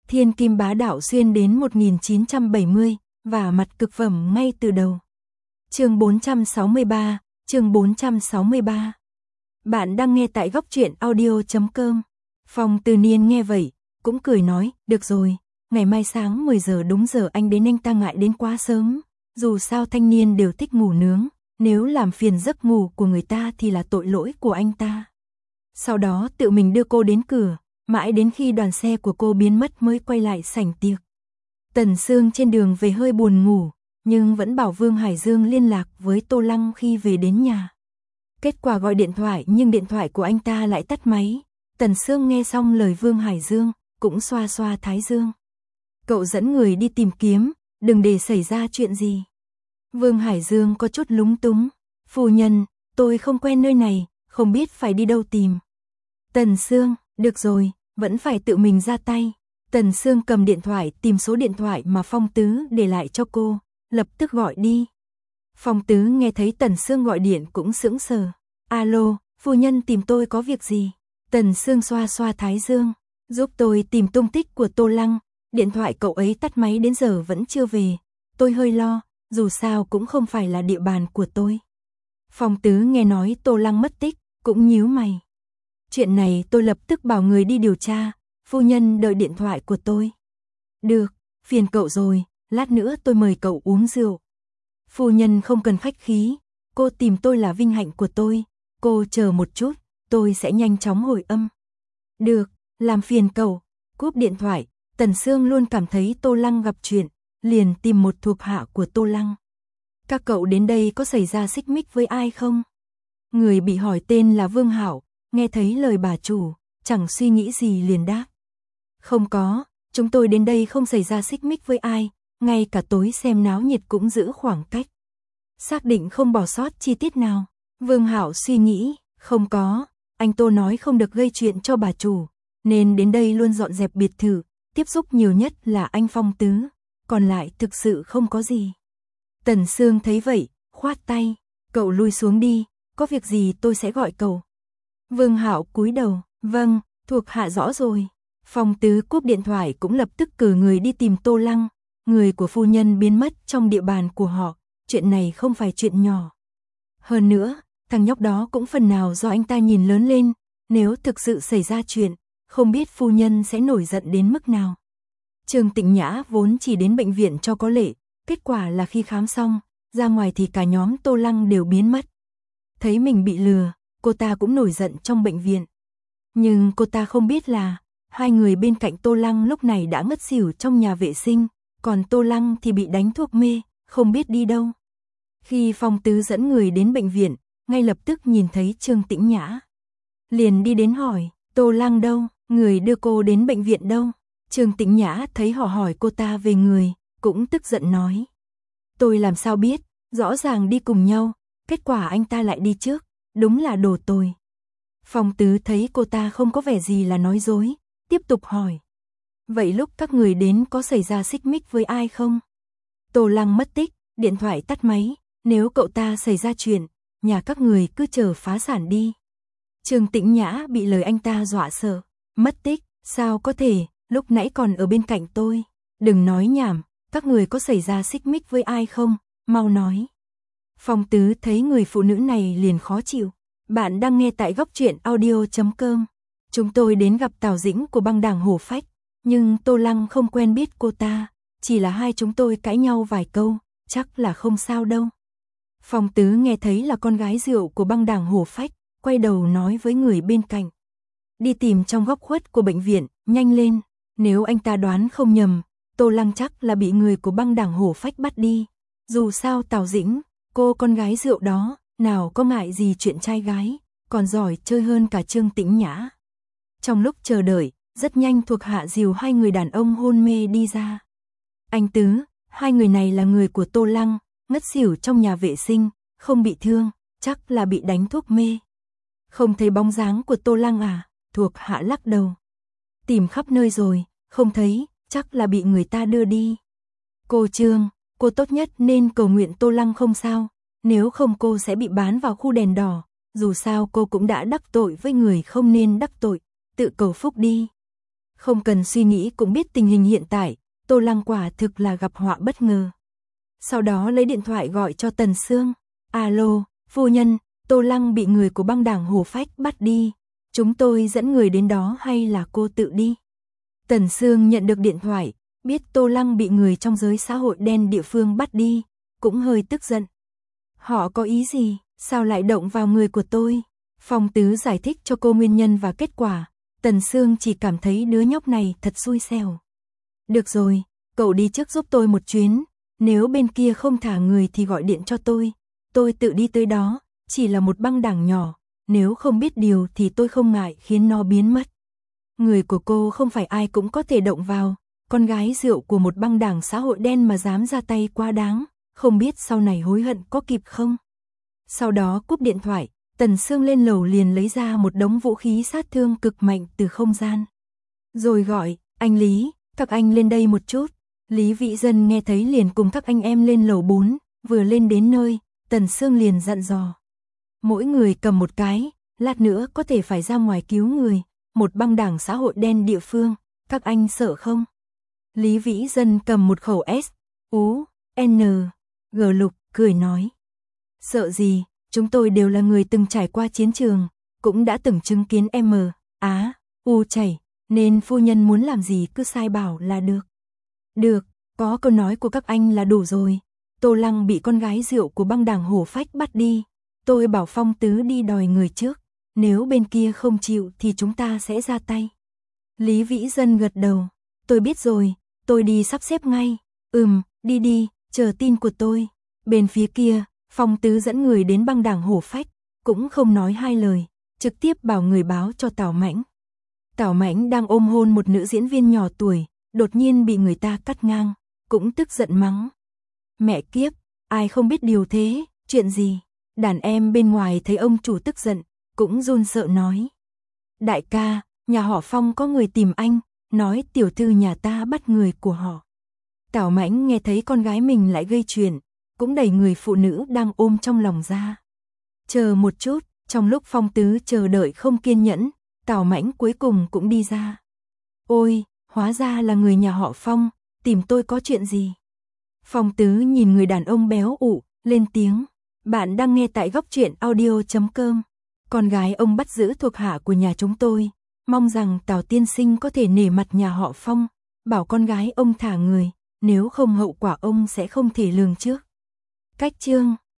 Thiên kim bá đạo xuyên đến 1970, và mặt cực phẩm ngay từ đầu. Chương 463, chương 463. Bạn đang nghe tại góc truyện audio.com. Phong Từ Niên nghe vậy, cũng cười nói, được rồi, ngày mai sáng 10 giờ đúng giờ anh đến, anh ta ngại đến quá sớm, dù sao thanh niên đều thích ngủ nướng, nếu làm phiền giấc ngủ của người ta thì là tội lỗi của anh ta. Sau đó tự mình đưa cô đến cửa, mãi đến khi đoàn xe của cô biến mất mới quay lại sảnh tiệc. Tần Sương trên đường về hơi buồn ngủ, nhưng vẫn bảo Vương Hải Dương liên lạc với Tô Lăng khi về đến nhà. Kết quả gọi điện thoại nhưng điện thoại của anh ta lại tắt máy. Tần Sương nghe xong lời Vương Hải Dương, cũng xoa xoa thái dương. Cậu dẫn người đi tìm kiếm, đừng để xảy ra chuyện gì. Vương Hải Dương có chút lúng túng. Phu nhân, tôi không quen nơi này, không biết phải đi đâu tìm. Tần Sương, được rồi, vẫn phải tự mình ra tay. Tần Sương cầm điện thoại tìm số điện thoại mà Phong Tứ để lại cho cô, lập tức gọi đi. Phong Tứ nghe thấy Tần Sương gọi điện cũng sững sờ. Alo, phu nhân tìm tôi có việc gì? Tần Sương xoa xoa thái dương, giúp tôi tìm tung tích của Tô Lăng, điện thoại cậu ấy tắt máy đến giờ vẫn chưa về. Tôi hơi lo, dù sao cũng không phải là địa bàn của tôi. Phong Tứ nghe nói Tô Lăng mất tích, cũng nhíu mày. Chuyện này tôi lập tức bảo người đi điều tra, phu nhân đợi điện thoại của tôi. Được, phiền cậu rồi, lát nữa tôi mời cậu uống rượu. Phu nhân không cần khách khí, cô tìm tôi là vinh hạnh của tôi, cô chờ một chút, tôi sẽ nhanh chóng hồi âm. Được, làm phiền cậu. Cúp điện thoại, Tần Sương luôn cảm thấy Tô Lăng gặp chuyện, liền tìm một thuộc hạ của Tô Lăng. Các cậu đến đây có xảy ra xích mích với ai không? Người bị hỏi tên là Vương Hạo, nghe thấy lời bà chủ, chẳng suy nghĩ gì liền đáp. Không có, chúng tôi đến đây không xảy ra xích mích với ai, ngay cả tối xem náo nhiệt cũng giữ khoảng cách. Xác định không bỏ sót chi tiết nào. Vương Hạo suy nghĩ, không có, anh Tô nói không được gây chuyện cho bà chủ, nên đến đây luôn dọn dẹp biệt thự, tiếp xúc nhiều nhất là anh Phong Tứ, còn lại thực sự không có gì. Tần Sương thấy vậy, khoát tay, cậu lui xuống đi, có việc gì tôi sẽ gọi cậu. Vương Hạo cúi đầu, vâng, thuộc hạ rõ rồi. Phong Tứ cúp điện thoại cũng lập tức cử người đi tìm Tô Lăng, người của phu nhân biến mất trong địa bàn của họ, chuyện này không phải chuyện nhỏ. Hơn nữa, thằng nhóc đó cũng phần nào do anh ta nhìn lớn lên, nếu thực sự xảy ra chuyện, không biết phu nhân sẽ nổi giận đến mức nào. Trương Tĩnh Nhã vốn chỉ đến bệnh viện cho có lệ, kết quả là khi khám xong, ra ngoài thì cả nhóm Tô Lăng đều biến mất. Thấy mình bị lừa, cô ta cũng nổi giận trong bệnh viện. Nhưng cô ta không biết là, hai người bên cạnh Tô Lăng lúc này đã ngất xỉu trong nhà vệ sinh, còn Tô Lăng thì bị đánh thuốc mê, không biết đi đâu. Khi Phong Tứ dẫn người đến bệnh viện, ngay lập tức nhìn thấy Trương Tĩnh Nhã. Liền đi đến hỏi, Tô Lăng đâu, người đưa cô đến bệnh viện đâu? Trương Tĩnh Nhã thấy họ hỏi cô ta về người, cũng tức giận nói. Tôi làm sao biết, rõ ràng đi cùng nhau, kết quả anh ta lại đi trước, đúng là đồ tồi. Phong Tứ thấy cô ta không có vẻ gì là nói dối, tiếp tục hỏi. Vậy lúc các người đến có xảy ra xích mích với ai không? Tô Lăng mất tích, điện thoại tắt máy, nếu cậu ta xảy ra chuyện, nhà các người cứ chờ phá sản đi. Trương Tĩnh Nhã bị lời anh ta dọa sợ, mất tích, sao có thể, lúc nãy còn ở bên cạnh tôi. Đừng nói nhảm, các người có xảy ra xích mích với ai không, mau nói. Phong Tứ thấy người phụ nữ này liền khó chịu. Bạn đang nghe tại góc truyện audio.com. Chúng tôi đến gặp Tào Dĩnh của băng đảng Hổ Phách, nhưng Tô Lăng không quen biết cô ta, chỉ là hai chúng tôi cãi nhau vài câu, chắc là không sao đâu. Phong Tứ nghe thấy là con gái rượu của băng đảng Hổ Phách, quay đầu nói với người bên cạnh. Đi tìm trong góc khuất của bệnh viện, nhanh lên, nếu anh ta đoán không nhầm, Tô Lăng chắc là bị người của băng đảng Hổ Phách bắt đi. Dù sao Tào Dĩnh, cô con gái rượu đó, nào có ngại gì chuyện trai gái, còn giỏi chơi hơn cả Trương Tĩnh Nhã. Trong lúc chờ đợi, rất nhanh thuộc hạ dìu hai người đàn ông hôn mê đi ra. Anh Tứ, hai người này là người của Tô Lăng, ngất xỉu trong nhà vệ sinh, không bị thương, chắc là bị đánh thuốc mê. Không thấy bóng dáng của Tô Lăng à? Thuộc hạ lắc đầu. Tìm khắp nơi rồi, không thấy, chắc là bị người ta đưa đi. Cô Trương, cô tốt nhất nên cầu nguyện Tô Lăng không sao, nếu không cô sẽ bị bán vào khu đèn đỏ, dù sao cô cũng đã đắc tội với người không nên đắc tội, tự cầu phúc đi. Không cần suy nghĩ cũng biết tình hình hiện tại, Tô Lăng quả thực là gặp họa bất ngờ. Sau đó lấy điện thoại gọi cho Tần Sương. Alo, phu nhân, Tô Lăng bị người của băng đảng Hồ Phách bắt đi. Chúng tôi dẫn người đến đó hay là cô tự đi? Tần Sương nhận được điện thoại, biết Tô Lăng bị người trong giới xã hội đen địa phương bắt đi, cũng hơi tức giận. Họ có ý gì, sao lại động vào người của tôi? Phong Tứ giải thích cho cô nguyên nhân và kết quả. Tần Sương chỉ cảm thấy đứa nhóc này thật xui xẻo. Được rồi, cậu đi trước giúp tôi một chuyến, nếu bên kia không thả người thì gọi điện cho tôi tự đi tới đó, chỉ là một băng đảng nhỏ, nếu không biết điều thì tôi không ngại khiến nó biến mất. Người của cô không phải ai cũng có thể động vào, con gái rượu của một băng đảng xã hội đen mà dám ra tay quá đáng, không biết sau này hối hận có kịp không. Sau đó cúp điện thoại, Tần Sương lên lầu liền lấy ra một đống vũ khí sát thương cực mạnh từ không gian. Rồi gọi, anh Lý, các anh lên đây một chút. Lý Vĩ Dân nghe thấy liền cùng các anh em lên lầu 4, vừa lên đến nơi, Tần Sương liền dặn dò. Mỗi người cầm một cái, lát nữa có thể phải ra ngoài cứu người, một băng đảng xã hội đen địa phương, các anh sợ không? Lý Vĩ Dân cầm một khẩu S, U, N, G lục, cười nói. Sợ gì, chúng tôi đều là người từng trải qua chiến trường, cũng đã từng chứng kiến M, Á, U chảy, nên phu nhân muốn làm gì cứ sai bảo là được. Được, có câu nói của các anh là đủ rồi. Tô Lăng bị con gái rượu của băng đảng Hồ Phách bắt đi. Tôi bảo Phong Tứ đi đòi người trước. Nếu bên kia không chịu thì chúng ta sẽ ra tay. Lý Vĩ Dân gật đầu. Tôi biết rồi, tôi đi sắp xếp ngay. Đi đi, chờ tin của tôi. Bên phía kia, Phong Tứ dẫn người đến băng đảng Hồ Phách, cũng không nói hai lời, trực tiếp bảo người báo cho Tào Mãnh. Tào Mãnh đang ôm hôn một nữ diễn viên nhỏ tuổi, đột nhiên bị người ta cắt ngang, cũng tức giận mắng. Mẹ kiếp, ai không biết điều thế, chuyện gì? Đàn em bên ngoài thấy ông chủ tức giận, cũng run sợ nói. Đại ca, nhà họ Phong có người tìm anh, nói tiểu thư nhà ta bắt người của họ. Tào Mãnh nghe thấy con gái mình lại gây chuyện, cũng đẩy người phụ nữ đang ôm trong lòng ra. Chờ một chút, trong lúc Phong Tứ chờ đợi không kiên nhẫn, Tào Mãnh cuối cùng cũng đi ra. Ôi, hóa ra là người nhà họ Phong, tìm tôi có chuyện gì? Phong Tứ nhìn người đàn ông béo ụ, lên tiếng. Bạn đang nghe tại Góc Truyện Audio.com. Con gái ông bắt giữ thuộc hạ của nhà chúng tôi, mong rằng Tào tiên sinh có thể nể mặt nhà họ Phong, bảo con gái ông thả người, nếu không hậu quả ông sẽ không thể lường trước. Cách chương